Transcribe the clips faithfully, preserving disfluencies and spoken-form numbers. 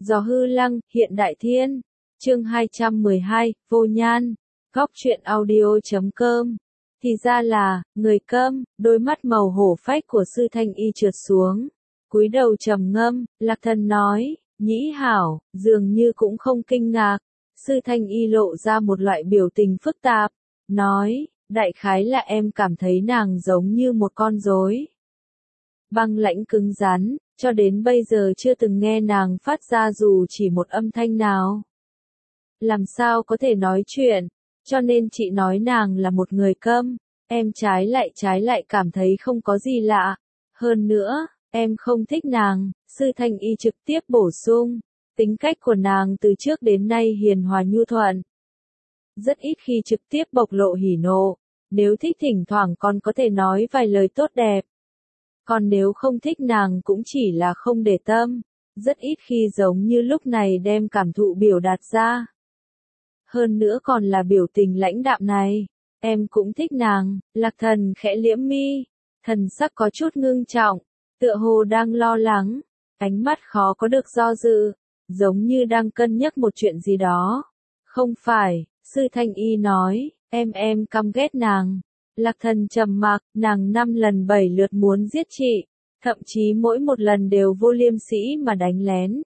Gió hư lăng, hiện đại thiên. Chương hai trăm mười hai, vô nhan. Góc truyện audio chấm com. Thì ra là, người câm, đôi mắt màu hổ phách của sư thanh y trượt xuống. Cúi đầu trầm ngâm, Lạc Thần nói, nhĩ hảo, dường như cũng không kinh ngạc. Sư thanh y lộ ra một loại biểu tình phức tạp. Nói, đại khái là em cảm thấy nàng giống như một con rối. Băng lãnh cứng rắn, cho đến bây giờ chưa từng nghe nàng phát ra dù chỉ một âm thanh nào. Làm sao có thể nói chuyện, cho nên chị nói nàng là một người câm, em trái lại trái lại cảm thấy không có gì lạ. Hơn nữa, em không thích nàng, sư thanh y trực tiếp bổ sung, tính cách của nàng từ trước đến nay hiền hòa nhu thuận. Rất ít khi trực tiếp bộc lộ hỉ nộ, nếu thích thỉnh thoảng còn có thể nói vài lời tốt đẹp. Còn nếu không thích nàng cũng chỉ là không để tâm, rất ít khi giống như lúc này đem cảm thụ biểu đạt ra. Hơn nữa còn là biểu tình lãnh đạm này, em cũng thích nàng. Lạc Thần khẽ liễm mi, thần sắc có chút ngưng trọng, tựa hồ đang lo lắng, ánh mắt khó có được do dự, giống như đang cân nhắc một chuyện gì đó. Không phải, sư thanh y nói, em em căm ghét nàng. Lạc Thần trầm mặc, nàng năm lần bảy lượt muốn giết chị, thậm chí mỗi một lần đều vô liêm sỉ mà đánh lén.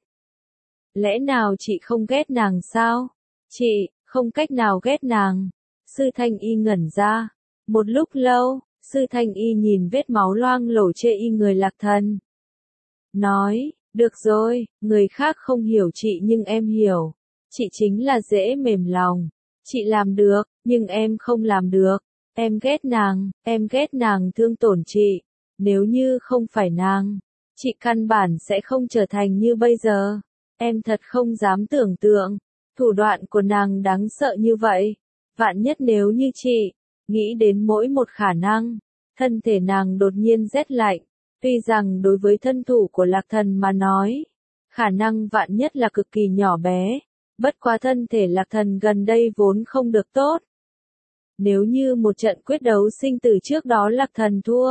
Lẽ nào chị không ghét nàng sao? Chị, không cách nào ghét nàng. Sư thanh y ngẩn ra. Một lúc lâu, sư thanh y nhìn vết máu loang lổ chê y người Lạc Thần. Nói, được rồi, người khác không hiểu chị nhưng em hiểu. Chị chính là dễ mềm lòng. Chị làm được, nhưng em không làm được. Em ghét nàng, em ghét nàng thương tổn chị. Nếu như không phải nàng, chị căn bản sẽ không trở thành như bây giờ. Em thật không dám tưởng tượng, thủ đoạn của nàng đáng sợ như vậy. Vạn nhất nếu như chị, nghĩ đến mỗi một khả năng, thân thể nàng đột nhiên rét lạnh. Tuy rằng đối với thân thủ của Lạc Thần mà nói, khả năng vạn nhất là cực kỳ nhỏ bé. Bất quá thân thể Lạc Thần gần đây vốn không được tốt. Nếu như một trận quyết đấu sinh tử trước đó Lạc Thần thua,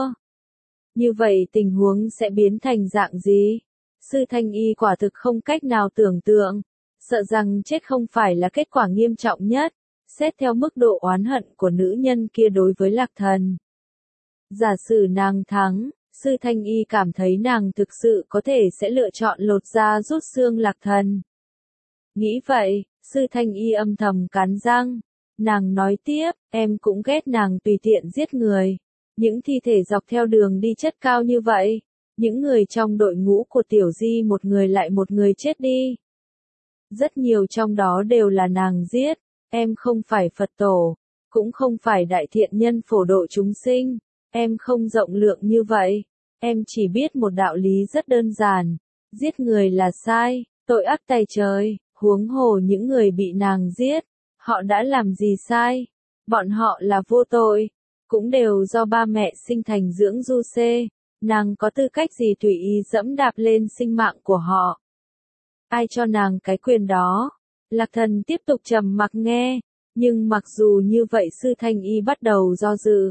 như vậy tình huống sẽ biến thành dạng gì? Sư thanh y quả thực không cách nào tưởng tượng, sợ rằng chết không phải là kết quả nghiêm trọng nhất, xét theo mức độ oán hận của nữ nhân kia đối với Lạc Thần. Giả sử nàng thắng, sư thanh y cảm thấy nàng thực sự có thể sẽ lựa chọn lột da rút xương Lạc Thần. Nghĩ vậy, sư thanh y âm thầm cắn răng. Nàng nói tiếp, em cũng ghét nàng tùy tiện giết người. Những thi thể dọc theo đường đi chất cao như vậy. Những người trong đội ngũ của Tiểu Di một người lại một người chết đi. Rất nhiều trong đó đều là nàng giết. Em không phải Phật tổ, cũng không phải đại thiện nhân phổ độ chúng sinh. Em không rộng lượng như vậy. Em chỉ biết một đạo lý rất đơn giản. Giết người là sai, tội ác tày trời, huống hồ những người bị nàng giết. Họ đã làm gì sai? Bọn họ là vô tội, cũng đều do ba mẹ sinh thành dưỡng du xê, nàng có tư cách gì tùy ý dẫm đạp lên sinh mạng của họ? Ai cho nàng cái quyền đó? Lạc Thần tiếp tục trầm mặc nghe, nhưng mặc dù như vậy sư thanh y bắt đầu do dự.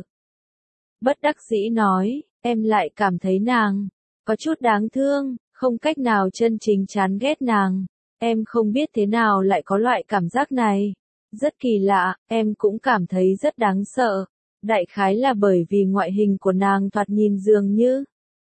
Bất đắc dĩ nói, em lại cảm thấy nàng có chút đáng thương, không cách nào chân chính chán ghét nàng. Em không biết thế nào lại có loại cảm giác này. Rất kỳ lạ, em cũng cảm thấy rất đáng sợ. Đại khái là bởi vì ngoại hình của nàng thoạt nhìn dường như.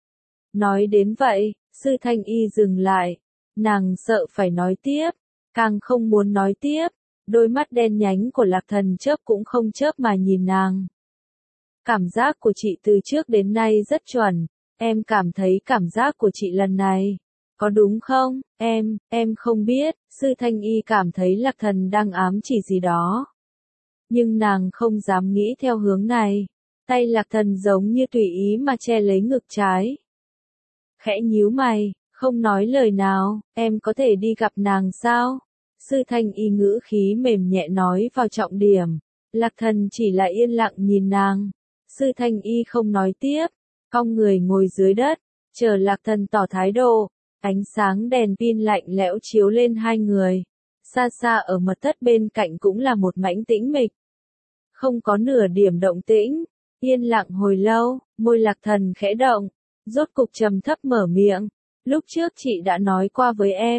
Nói đến vậy, sư thanh y dừng lại. Nàng sợ phải nói tiếp, càng không muốn nói tiếp. Đôi mắt đen nhánh của Lạc Thần chớp cũng không chớp mà nhìn nàng. Cảm giác của chị từ trước đến nay rất chuẩn. Em cảm thấy cảm giác của chị lần này. Có đúng không? Em, em không biết. Sư thanh y cảm thấy Lạc Thần đang ám chỉ gì đó. Nhưng nàng không dám nghĩ theo hướng này. Tay Lạc Thần giống như tùy ý mà che lấy ngực trái. Khẽ nhíu mày, không nói lời nào, em có thể đi gặp nàng sao? Sư thanh y ngữ khí mềm nhẹ nói vào trọng điểm. Lạc Thần chỉ là yên lặng nhìn nàng. Sư thanh y không nói tiếp, cong người ngồi dưới đất, chờ Lạc Thần tỏ thái độ. Ánh sáng đèn pin lạnh lẽo chiếu lên hai người. Xa xa ở mật thất bên cạnh cũng là một mảnh tĩnh mịch. Không có nửa điểm động tĩnh. Yên lặng hồi lâu, môi Lạc Thần khẽ động. Rốt cục trầm thấp mở miệng. Lúc trước chị đã nói qua với em.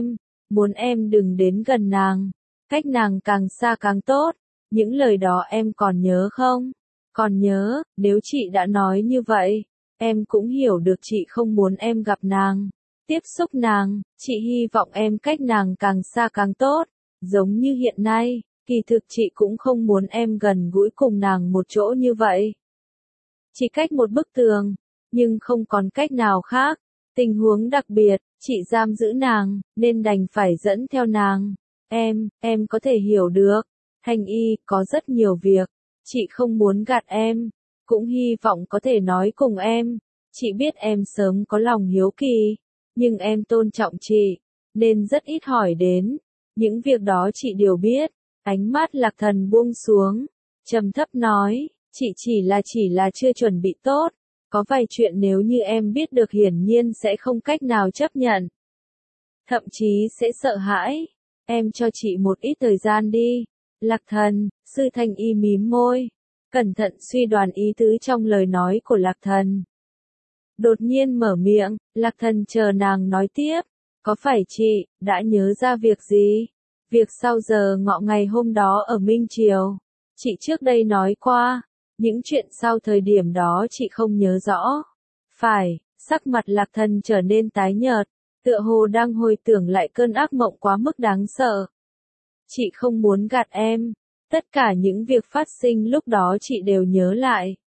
muốn em đừng đến gần nàng, cách nàng càng xa càng tốt, những lời đó em còn nhớ không? Còn nhớ, nếu chị đã nói như vậy, em cũng hiểu được chị không muốn em gặp nàng, tiếp xúc nàng, chị hy vọng em cách nàng càng xa càng tốt, giống như hiện nay, kỳ thực chị cũng không muốn em gần gũi cùng nàng một chỗ như vậy. Chỉ cách một bức tường, nhưng không còn cách nào khác, tình huống đặc biệt, chị giam giữ nàng, nên đành phải dẫn theo nàng. Em, em có thể hiểu được, Thanh Y, có rất nhiều việc, chị không muốn gạt em, cũng hy vọng có thể nói cùng em, chị biết em sớm có lòng hiếu kỳ, nhưng em tôn trọng chị, nên rất ít hỏi đến, những việc đó chị đều biết. Ánh mắt Lạc Thần buông xuống, trầm thấp nói, chị chỉ là chỉ là chưa chuẩn bị tốt, có vài chuyện nếu như em biết được hiển nhiên sẽ không cách nào chấp nhận. Thậm chí sẽ sợ hãi, em cho chị một ít thời gian đi. Lạc Thần, Sư Thanh Y mím môi, cẩn thận suy đoán ý tứ trong lời nói của Lạc Thần. Đột nhiên mở miệng, Lạc Thần chờ nàng nói tiếp, có phải chị đã nhớ ra việc gì? Việc sau giờ ngọ ngày hôm đó ở Minh Triều, chị trước đây nói qua, những chuyện sau thời điểm đó chị không nhớ rõ. Phải, sắc mặt Lạc Thần trở nên tái nhợt, tựa hồ đang hồi tưởng lại cơn ác mộng quá mức đáng sợ. Chị không muốn gạt em, tất cả những việc phát sinh lúc đó chị đều nhớ lại.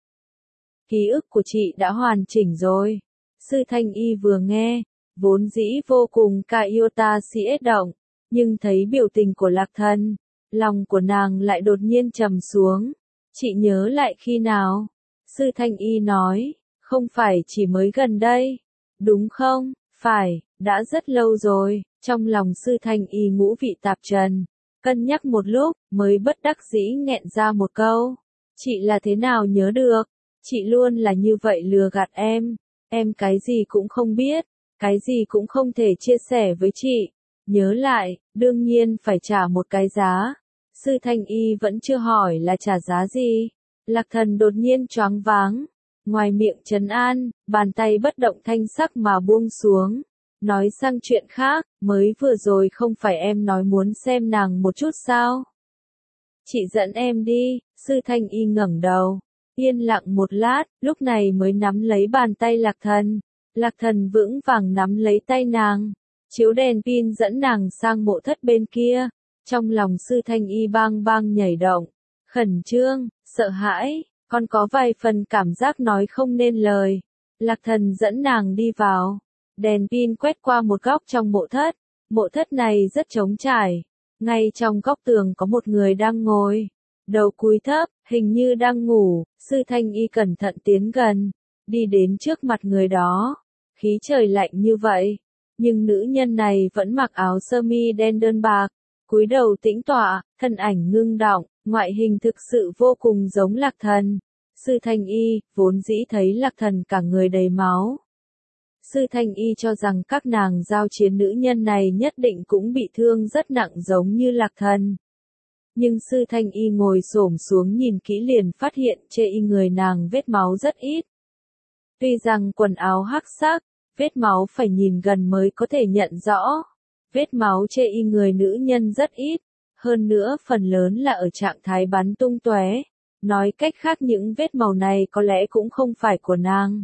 Ký ức của chị đã hoàn chỉnh rồi. Sư Thanh Y vừa nghe, vốn dĩ vô cùng ca yêu ta sĩ động, nhưng thấy biểu tình của Lạc Thần, lòng của nàng lại đột nhiên trầm xuống. Chị nhớ lại khi nào? Sư Thanh Y nói, không phải chỉ mới gần đây, đúng không? Phải, đã rất lâu rồi. Trong lòng Sư Thanh Y ngũ vị tạp trần, cân nhắc một lúc, mới bất đắc dĩ nghẹn ra một câu. Chị là thế nào nhớ được? Chị luôn là như vậy lừa gạt em. Em cái gì cũng không biết, cái gì cũng không thể chia sẻ với chị. Nhớ lại, đương nhiên phải trả một cái giá. Sư Thanh Y vẫn chưa hỏi là trả giá gì. Lạc Thần đột nhiên choáng váng. Ngoài miệng trấn an, bàn tay bất động thanh sắc mà buông xuống. Nói sang chuyện khác, mới vừa rồi không phải em nói muốn xem nàng một chút sao? Chị dẫn em đi. Sư Thanh Y ngẩng đầu, yên lặng một lát, lúc này mới nắm lấy bàn tay Lạc Thần. Lạc Thần vững vàng nắm lấy tay nàng, chiếu đèn pin dẫn nàng sang mộ thất bên kia. Trong lòng Sư Thanh Y bang bang nhảy động, khẩn trương, sợ hãi, còn có vài phần cảm giác nói không nên lời. Lạc Thần dẫn nàng đi vào, đèn pin quét qua một góc trong mộ thất. Mộ thất này rất trống trải, ngay trong góc tường có một người đang ngồi, đầu cúi thấp, hình như đang ngủ. Sư Thanh Y cẩn thận tiến gần, đi đến trước mặt người đó. Khí trời lạnh như vậy, nhưng nữ nhân này vẫn mặc áo sơ mi đen đơn bạc, cúi đầu tĩnh tọa, thân ảnh ngưng động, ngoại hình thực sự vô cùng giống Lạc Thần. Sư Thanh Y vốn dĩ thấy Lạc Thần cả người đầy máu. Sư Thanh Y cho rằng các nàng giao chiến nữ nhân này nhất định cũng bị thương rất nặng giống như Lạc Thần. Nhưng Sư Thanh Y ngồi xổm xuống nhìn kỹ liền phát hiện trên y người nàng vết máu rất ít. Tuy rằng quần áo hắc sắc, vết máu phải nhìn gần mới có thể nhận rõ. Vết máu trên y người nữ nhân rất ít, hơn nữa phần lớn là ở trạng thái bắn tung tóe. Nói cách khác những vết màu này có lẽ cũng không phải của nàng.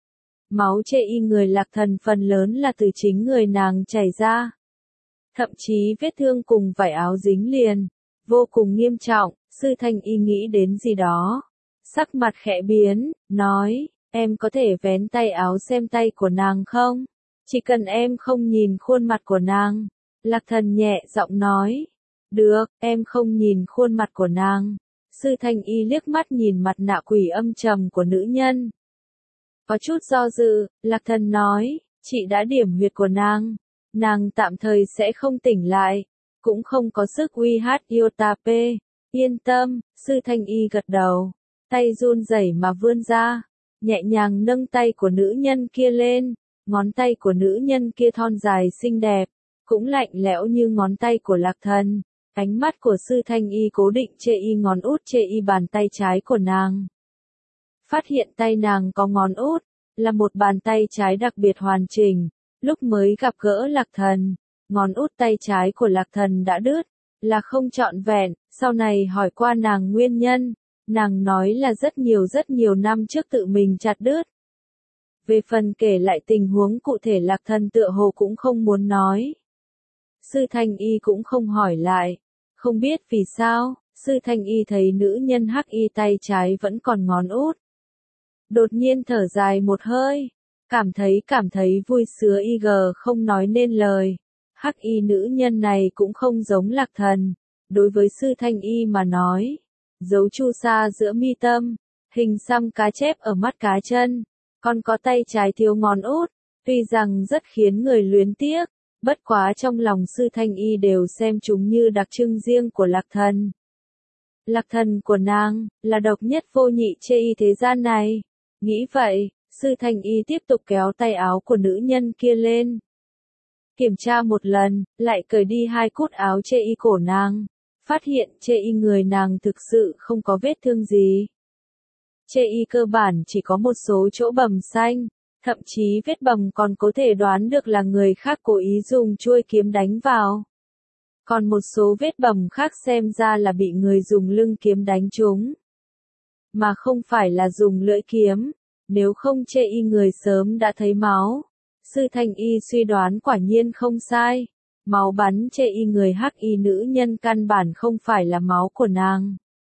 Máu trên y người Lạc Thần phần lớn là từ chính người nàng chảy ra. Thậm chí vết thương cùng vải áo dính liền, vô cùng nghiêm trọng. Sư Thanh Y nghĩ đến gì đó, sắc mặt khẽ biến, nói, em có thể vén tay áo xem tay của nàng không? Chỉ cần em không nhìn khuôn mặt của nàng. Lạc Thần nhẹ giọng nói, được, em không nhìn khuôn mặt của nàng. Sư Thanh Y liếc mắt nhìn mặt nạ quỷ âm trầm của nữ nhân. Có chút do dự, Lạc Thần nói, chị đã điểm huyệt của nàng. Nàng tạm thời sẽ không tỉnh lại, cũng không có sức uy hát yêu ta pê. Yên tâm, Sư Thanh Y gật đầu, tay run rẩy mà vươn ra, nhẹ nhàng nâng tay của nữ nhân kia lên. Ngón tay của nữ nhân kia thon dài xinh đẹp, cũng lạnh lẽo như ngón tay của Lạc Thần. Ánh mắt của Sư Thanh Y cố định chê y ngón út chê y bàn tay trái của nàng. Phát hiện tay nàng có ngón út, là một bàn tay trái đặc biệt hoàn chỉnh. Lúc mới gặp gỡ Lạc Thần, ngón út tay trái của Lạc Thần đã đứt, là không trọn vẹn, sau này hỏi qua nàng nguyên nhân, nàng nói là rất nhiều rất nhiều năm trước tự mình chặt đứt. Về phần kể lại tình huống cụ thể Lạc Thần tựa hồ cũng không muốn nói. Sư Thanh Y cũng không hỏi lại, không biết vì sao, Sư Thanh Y thấy nữ nhân hắc y tay trái vẫn còn ngón út. Đột nhiên thở dài một hơi, cảm thấy cảm thấy vui sướng y gờ không nói nên lời. Hắc y nữ nhân này cũng không giống Lạc Thần, đối với Sư Thanh Y mà nói, dấu chu sa giữa mi tâm, hình xăm cá chép ở mắt cá chân, còn có tay trái thiếu ngón út, tuy rằng rất khiến người luyến tiếc, bất quá trong lòng Sư Thanh Y đều xem chúng như đặc trưng riêng của Lạc Thần. Lạc Thần của nàng, là độc nhất vô nhị chê y thế gian này. Nghĩ vậy, Sư Thanh Y tiếp tục kéo tay áo của nữ nhân kia lên. Kiểm tra một lần, lại cởi đi hai cúc áo chê y cổ nàng. Phát hiện chê y người nàng thực sự không có vết thương gì. Chê y cơ bản chỉ có một số chỗ bầm xanh, thậm chí vết bầm còn có thể đoán được là người khác cố ý dùng chuôi kiếm đánh vào. Còn một số vết bầm khác xem ra là bị người dùng lưng kiếm đánh trúng. Mà không phải là dùng lưỡi kiếm, nếu không chê y người sớm đã thấy máu. Sư Thanh Y suy đoán quả nhiên không sai, máu bắn chê y người hắc y nữ nhân căn bản không phải là máu của nàng,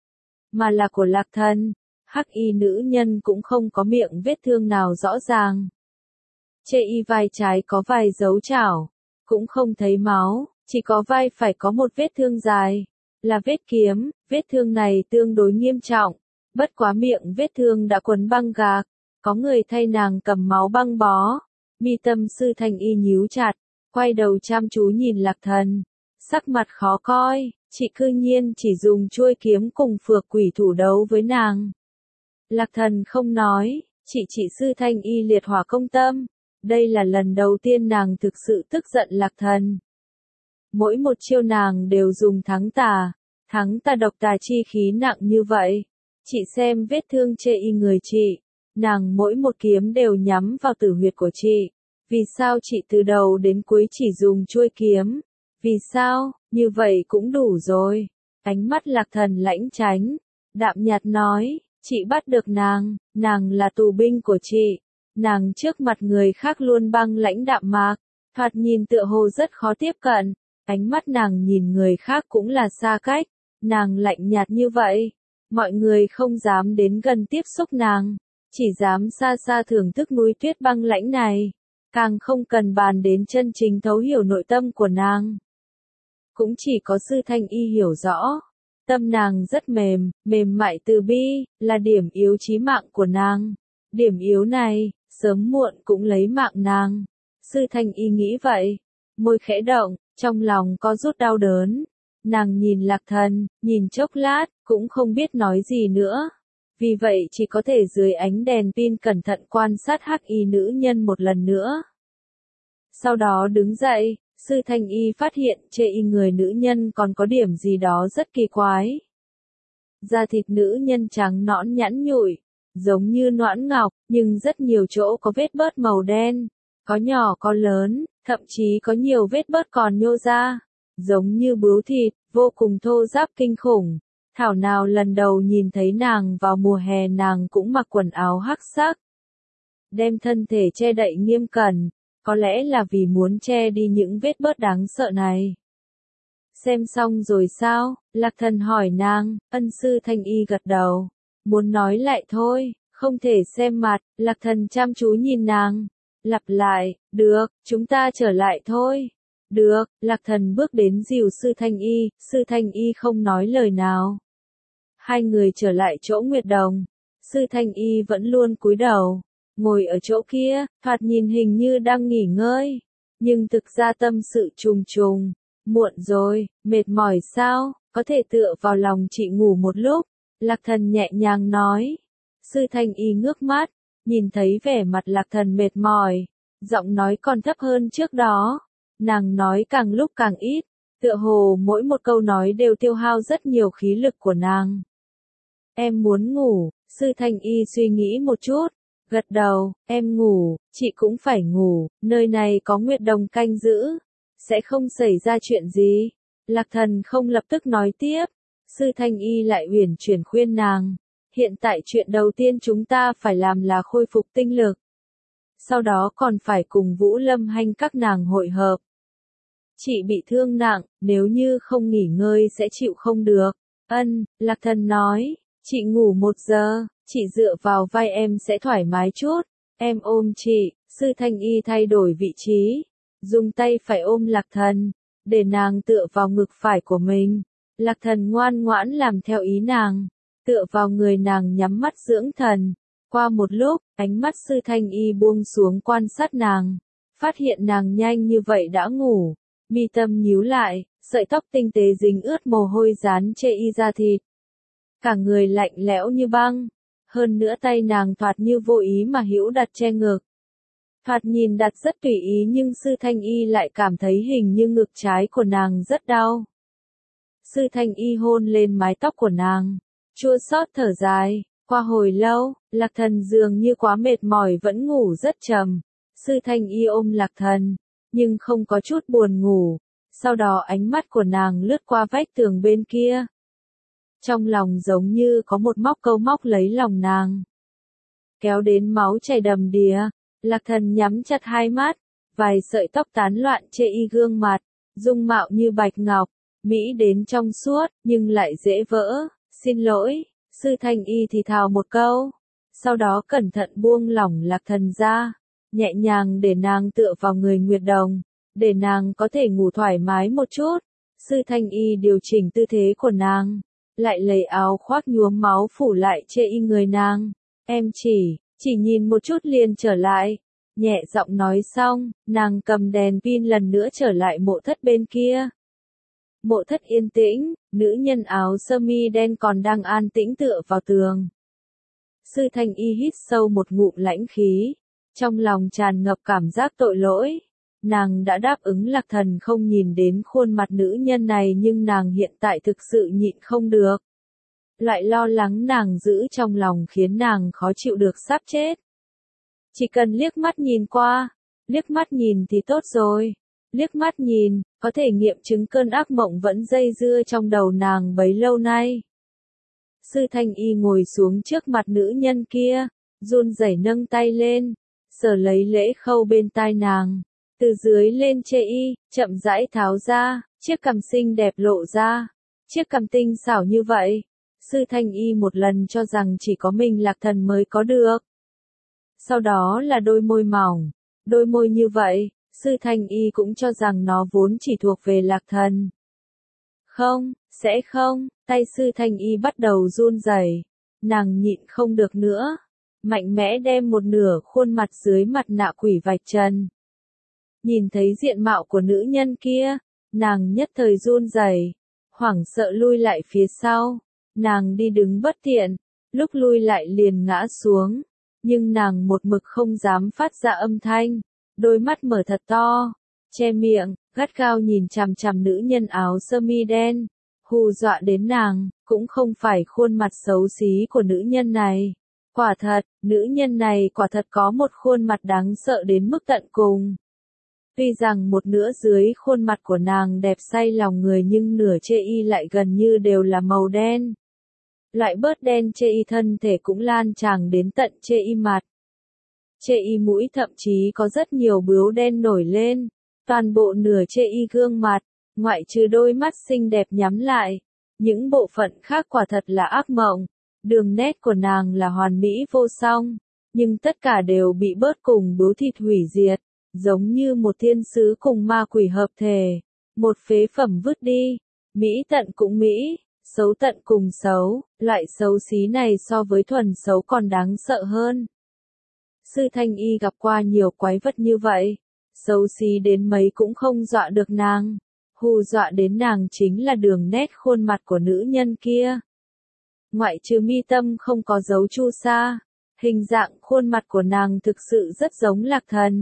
mà là của Lạc Thần. Hắc y nữ nhân cũng không có miệng vết thương nào rõ ràng. Chê y vai trái có vài dấu chảo, cũng không thấy máu, chỉ có vai phải có một vết thương dài, là vết kiếm, vết thương này tương đối nghiêm trọng, bất quá miệng vết thương đã quấn băng gạc, có người thay nàng cầm máu băng bó. Mi tâm Sư Thanh Y nhíu chặt, quay đầu chăm chú nhìn Lạc Thần, sắc mặt khó coi, chị cư nhiên chỉ dùng chuôi kiếm cùng phược quỷ thủ đấu với nàng. Lạc Thần không nói, chị chị Sư Thanh Y liệt hỏa công tâm, đây là lần đầu tiên nàng thực sự tức giận Lạc Thần. Mỗi một chiêu nàng đều dùng thắng tà, thắng tà độc tà chi khí nặng như vậy. Chị xem vết thương chê y người chị, nàng mỗi một kiếm đều nhắm vào tử huyệt của chị. Vì sao chị từ đầu đến cuối chỉ dùng chuôi kiếm? Vì sao, như vậy cũng đủ rồi. Ánh mắt Lạc Thần lãnh tránh, đạm nhạt nói, chị bắt được nàng, nàng là tù binh của chị. Nàng trước mặt người khác luôn băng lãnh đạm mạc, thoạt nhìn tựa hồ rất khó tiếp cận. Ánh mắt nàng nhìn người khác cũng là xa cách, nàng lạnh nhạt như vậy. Mọi người không dám đến gần tiếp xúc nàng, chỉ dám xa xa thưởng thức núi tuyết băng lãnh này. Càng không cần bàn đến chân chính thấu hiểu nội tâm của nàng. Cũng chỉ có Sư Thanh Y hiểu rõ. Tâm nàng rất mềm, mềm mại từ bi, là điểm yếu chí mạng của nàng. Điểm yếu này, sớm muộn cũng lấy mạng nàng. Sư Thanh Y nghĩ vậy. Môi khẽ động, trong lòng có rút đau đớn. Nàng nhìn Lạc Thần, nhìn chốc lát, cũng không biết nói gì nữa. Vì vậy chỉ có thể dưới ánh đèn pin cẩn thận quan sát hắc y nữ nhân một lần nữa. Sau đó đứng dậy, Sư Thanh Y phát hiện chê y người nữ nhân còn có điểm gì đó rất kỳ quái. Da thịt nữ nhân trắng nõn nhẵn nhụi, giống như noãn ngọc, nhưng rất nhiều chỗ có vết bớt màu đen, có nhỏ có lớn, thậm chí có nhiều vết bớt còn nhô ra, giống như bướu thịt, vô cùng thô ráp kinh khủng. Thảo nào lần đầu nhìn thấy nàng vào mùa hè nàng cũng mặc quần áo hắc sắc. Đem thân thể che đậy nghiêm cẩn, có lẽ là vì muốn che đi những vết bớt đáng sợ này. Xem xong rồi sao? Lạc Thần hỏi nàng, ân Sư Thanh Y gật đầu. Muốn nói lại thôi, không thể xem mặt, Lạc Thần chăm chú nhìn nàng. Lặp lại, được, chúng ta trở lại thôi. Được, Lạc Thần bước đến dìu Sư Thanh Y, Sư Thanh Y không nói lời nào. Hai người trở lại chỗ Nguyệt Đồng. Sư Thanh Y vẫn luôn cúi đầu, ngồi ở chỗ kia, thoạt nhìn hình như đang nghỉ ngơi. Nhưng thực ra tâm sự trùng trùng. Muộn rồi, mệt mỏi sao, có thể tựa vào lòng chị ngủ một lúc. Lạc Thần nhẹ nhàng nói. Sư Thanh Y ngước mắt, nhìn thấy vẻ mặt Lạc Thần mệt mỏi. Giọng nói còn thấp hơn trước đó. Nàng nói càng lúc càng ít, tựa hồ mỗi một câu nói đều tiêu hao rất nhiều khí lực của nàng. Em muốn ngủ, Sư Thanh Y suy nghĩ một chút, gật đầu, em ngủ, chị cũng phải ngủ, nơi này có Nguyệt Đồng canh giữ. sẽ không xảy ra chuyện gì. Lạc Thần không lập tức nói tiếp, Sư Thanh Y lại uyển chuyển khuyên nàng, hiện tại chuyện đầu tiên chúng ta phải làm là khôi phục tinh lực. Sau đó còn phải cùng Vũ Lâm Hanh các nàng hội hợp. Chị bị thương nặng, nếu như không nghỉ ngơi sẽ chịu không được. Ân, Lạc Thần nói, chị ngủ một giờ, chị dựa vào vai em sẽ thoải mái chút. Em ôm chị. Sư Thanh Y thay đổi vị trí, dùng tay phải ôm Lạc Thần, để nàng tựa vào ngực phải của mình. Lạc Thần ngoan ngoãn làm theo ý nàng, tựa vào người nàng nhắm mắt dưỡng thần. Qua một lúc, ánh mắt Sư Thanh Y buông xuống quan sát nàng, phát hiện nàng nhanh như vậy đã ngủ, mi tâm nhíu lại, sợi tóc tinh tế dính ướt mồ hôi dán chê y da thịt. Cả người lạnh lẽo như băng, hơn nữa tay nàng thoạt như vô ý mà hữu đặt che ngực. Thoạt nhìn đặt rất tùy ý nhưng Sư Thanh Y lại cảm thấy hình như ngực trái của nàng rất đau. Sư Thanh Y hôn lên mái tóc của nàng, chua xót thở dài. Qua hồi lâu, Lạc Thần dường như quá mệt mỏi vẫn ngủ rất trầm. Sư Thanh Y ôm Lạc Thần, nhưng không có chút buồn ngủ. Sau đó ánh mắt của nàng lướt qua vách tường bên kia. Trong lòng giống như có một móc câu móc lấy lòng nàng. Kéo đến máu chảy đầm đìa, Lạc Thần nhắm chặt hai mắt, vài sợi tóc tán loạn chê y gương mặt, dung mạo như bạch ngọc, mỹ đến trong suốt, nhưng lại dễ vỡ. Xin lỗi, Sư Thanh Y thì thào một câu, sau đó cẩn thận buông lỏng Lạc Thần ra, nhẹ nhàng để nàng tựa vào người Nguyệt Đồng, để nàng có thể ngủ thoải mái một chút. Sư Thanh Y điều chỉnh tư thế của nàng, lại lấy áo khoác nhuốm máu phủ lại chê y người nàng. Em chỉ, chỉ nhìn một chút liền trở lại. Nhẹ giọng nói xong, nàng cầm đèn pin lần nữa trở lại mộ thất bên kia. Mộ thất yên tĩnh, nữ nhân áo sơ mi đen còn đang an tĩnh tựa vào tường. Sư Thanh Y hít sâu một ngụm lãnh khí, trong lòng tràn ngập cảm giác tội lỗi. Nàng đã đáp ứng Lạc Thần không nhìn đến khuôn mặt nữ nhân này nhưng nàng hiện tại thực sự nhịn không được. Loại lo lắng nàng giữ trong lòng khiến nàng khó chịu được sắp chết. Chỉ cần liếc mắt nhìn qua, liếc mắt nhìn thì tốt rồi. Liếc mắt nhìn, có thể nghiệm chứng cơn ác mộng vẫn dây dưa trong đầu nàng bấy lâu nay. Sư Thanh Y ngồi xuống trước mặt nữ nhân kia, run rẩy nâng tay lên, sờ lấy lễ khâu bên tai nàng, từ dưới lên chê y, chậm rãi tháo ra, chiếc cằm xinh đẹp lộ ra, chiếc cằm tinh xảo như vậy. Sư Thanh Y một lần cho rằng chỉ có mình Lạc Thần mới có được. Sau đó là đôi môi mỏng, đôi môi như vậy, Sư Thanh Y cũng cho rằng nó vốn chỉ thuộc về Lạc Thần. Không, sẽ không, tay Sư Thanh Y bắt đầu run rẩy, nàng nhịn không được nữa, mạnh mẽ đem một nửa khuôn mặt dưới mặt nạ quỷ vạch trần. Nhìn thấy diện mạo của nữ nhân kia, nàng nhất thời run rẩy, hoảng sợ lui lại phía sau. Nàng đi đứng bất tiện, lúc lui lại liền ngã xuống, nhưng nàng một mực không dám phát ra âm thanh, đôi mắt mở thật to, che miệng, gắt gao nhìn chằm chằm nữ nhân áo sơ mi đen, hù dọa đến nàng, cũng không phải khuôn mặt xấu xí của nữ nhân này. Quả thật, nữ nhân này quả thật có một khuôn mặt đáng sợ đến mức tận cùng. Tuy rằng một nửa dưới khuôn mặt của nàng đẹp say lòng người nhưng nửa chê y lại gần như đều là màu đen. Loại bớt đen chê y thân thể cũng lan tràn đến tận chê y mặt. Chê y mũi thậm chí có rất nhiều bướu đen nổi lên, toàn bộ nửa chê y gương mặt, ngoại trừ đôi mắt xinh đẹp nhắm lại. Những bộ phận khác quả thật là ác mộng, đường nét của nàng là hoàn mỹ vô song, nhưng tất cả đều bị bớt cùng bướu thịt hủy diệt, giống như một thiên sứ cùng ma quỷ hợp thể, một phế phẩm vứt đi, mỹ tận cũng mỹ. Xấu tận cùng xấu, loại xấu xí này so với thuần xấu còn đáng sợ hơn. Sư Thanh Y gặp qua nhiều quái vật như vậy, xấu xí đến mấy cũng không dọa được nàng, hù dọa đến nàng chính là đường nét khuôn mặt của nữ nhân kia. Ngoại trừ mi tâm không có dấu chu sa, hình dạng khuôn mặt của nàng thực sự rất giống Lạc Thần.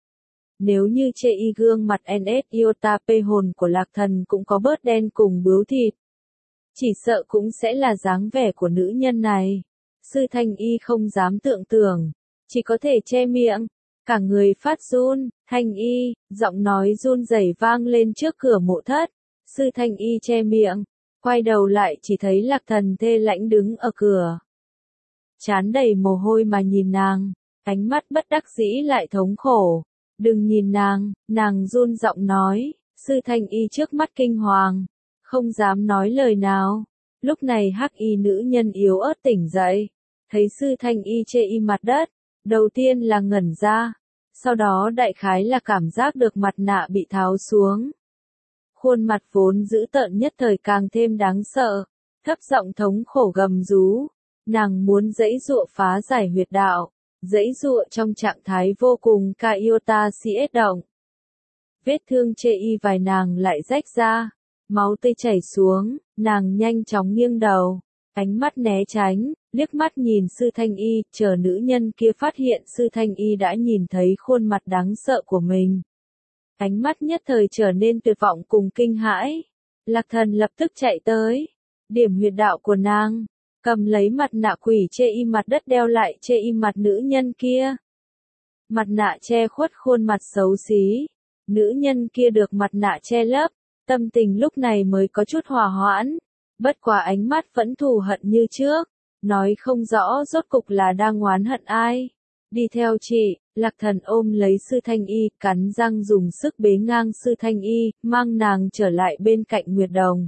Nếu như chê y gương mặt en ét iota p hồn của Lạc Thần cũng có bớt đen cùng bướu thịt, chỉ sợ cũng sẽ là dáng vẻ của nữ nhân này. Sư Thanh Y không dám tưởng tượng, chỉ có thể che miệng. cả người phát run. Thanh Y, giọng nói run rẩy vang lên trước cửa mộ thất. Sư Thanh Y che miệng, quay đầu lại chỉ thấy Lạc Thần thê lãnh đứng ở cửa. Trán đầy mồ hôi mà nhìn nàng, ánh mắt bất đắc dĩ lại thống khổ. Đừng nhìn nàng, nàng run giọng nói. Sư Thanh Y trước mắt kinh hoàng, không dám nói lời nào. Lúc này hắc y nữ nhân yếu ớt tỉnh dậy, thấy Sư Thanh Y chê im mặt đất, đầu tiên là ngẩn ra, sau đó đại khái là cảm giác được mặt nạ bị tháo xuống. Khuôn mặt vốn dữ tợn nhất thời càng thêm đáng sợ, thấp giọng thống khổ gầm rú, nàng muốn giãy giụa phá giải huyệt đạo, giãy giụa trong trạng thái vô cùng Kaiota siết động. Vết thương chê y vài nàng lại rách ra, máu tươi chảy xuống, nàng nhanh chóng nghiêng đầu, ánh mắt né tránh, liếc mắt nhìn Sư Thanh Y, chờ nữ nhân kia phát hiện Sư Thanh Y đã nhìn thấy khuôn mặt đáng sợ của mình. Ánh mắt nhất thời trở nên tuyệt vọng cùng kinh hãi. Lạc Thần lập tức chạy tới, điểm huyệt đạo của nàng, cầm lấy mặt nạ quỷ chê y mặt đất đeo lại chê y mặt nữ nhân kia. Mặt nạ che khuất khuôn mặt xấu xí, nữ nhân kia được mặt nạ che lấp, tâm tình lúc này mới có chút hòa hoãn, bất quá ánh mắt vẫn thù hận như trước, nói không rõ rốt cục là đang oán hận ai. Đi theo chị, Lạc Thần ôm lấy Sư Thanh Y, cắn răng dùng sức bế ngang Sư Thanh Y, mang nàng trở lại bên cạnh Nguyệt Đồng.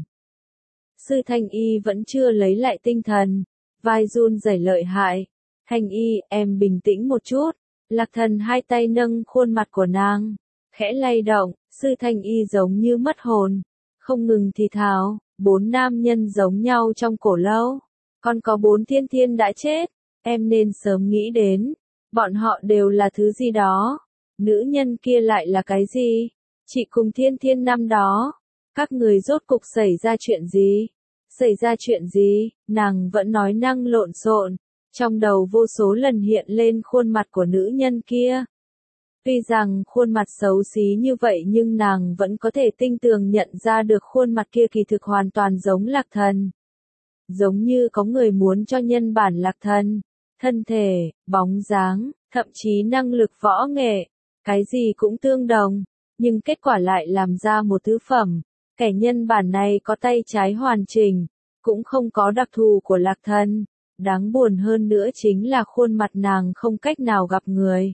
Sư Thanh Y vẫn chưa lấy lại tinh thần, vai run rẩy lợi hại. Thanh Y, em bình tĩnh một chút. Lạc Thần hai tay nâng khuôn mặt của nàng, khẽ lay động, Sư Thanh Y giống như mất hồn, không ngừng thì thào, bốn nam nhân giống nhau trong cổ lâu, còn có bốn thiên thiên đã chết, em nên sớm nghĩ đến, bọn họ đều là thứ gì đó, nữ nhân kia lại là cái gì, chị cùng thiên thiên năm đó, các người rốt cục xảy ra chuyện gì, xảy ra chuyện gì, nàng vẫn nói năng lộn xộn, trong đầu vô số lần hiện lên khuôn mặt của nữ nhân kia. Tuy rằng khuôn mặt xấu xí như vậy nhưng nàng vẫn có thể tinh tường nhận ra được khuôn mặt kia kỳ thực hoàn toàn giống Lạc Thần. Giống như có người muốn cho nhân bản Lạc Thần, thân thể, bóng dáng, thậm chí năng lực võ nghệ, cái gì cũng tương đồng, nhưng kết quả lại làm ra một thứ phẩm, kẻ nhân bản này có tay trái hoàn chỉnh, cũng không có đặc thù của Lạc Thần. Đáng buồn hơn nữa chính là khuôn mặt nàng không cách nào gặp người.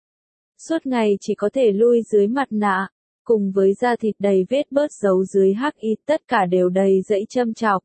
Suốt ngày chỉ có thể lui dưới mặt nạ, cùng với da thịt đầy vết bớt giấu dưới hắc y tất cả đều đầy dẫy châm chọc.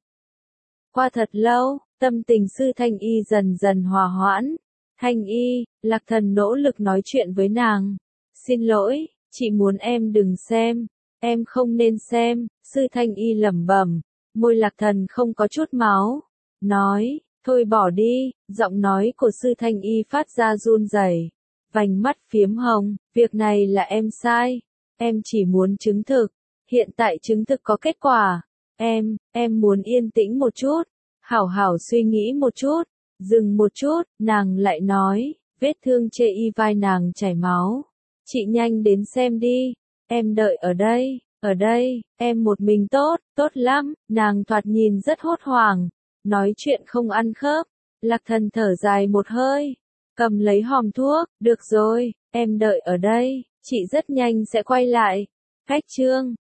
Qua thật lâu, tâm tình Sư Thanh Y dần dần hòa hoãn. Thanh Y, Lạc Thần nỗ lực nói chuyện với nàng. Xin lỗi, chị muốn em đừng xem, em không nên xem. Sư Thanh Y lẩm bẩm, môi Lạc Thần không có chút máu. Nói, thôi bỏ đi, giọng nói của Sư Thanh Y phát ra run rẩy. Vành mắt phiếm hồng, việc này là em sai, em chỉ muốn chứng thực, hiện tại chứng thực có kết quả, em, em muốn yên tĩnh một chút, hảo hảo suy nghĩ một chút, dừng một chút, nàng lại nói, vết thương chê y vai nàng chảy máu, chị nhanh đến xem đi, em đợi ở đây, ở đây, em một mình tốt, tốt lắm, nàng thoạt nhìn rất hốt hoảng, nói chuyện không ăn khớp, Lạc Thần thở dài một hơi. Cầm lấy hòm thuốc, được rồi, em đợi ở đây, chị rất nhanh sẽ quay lại. Cách chương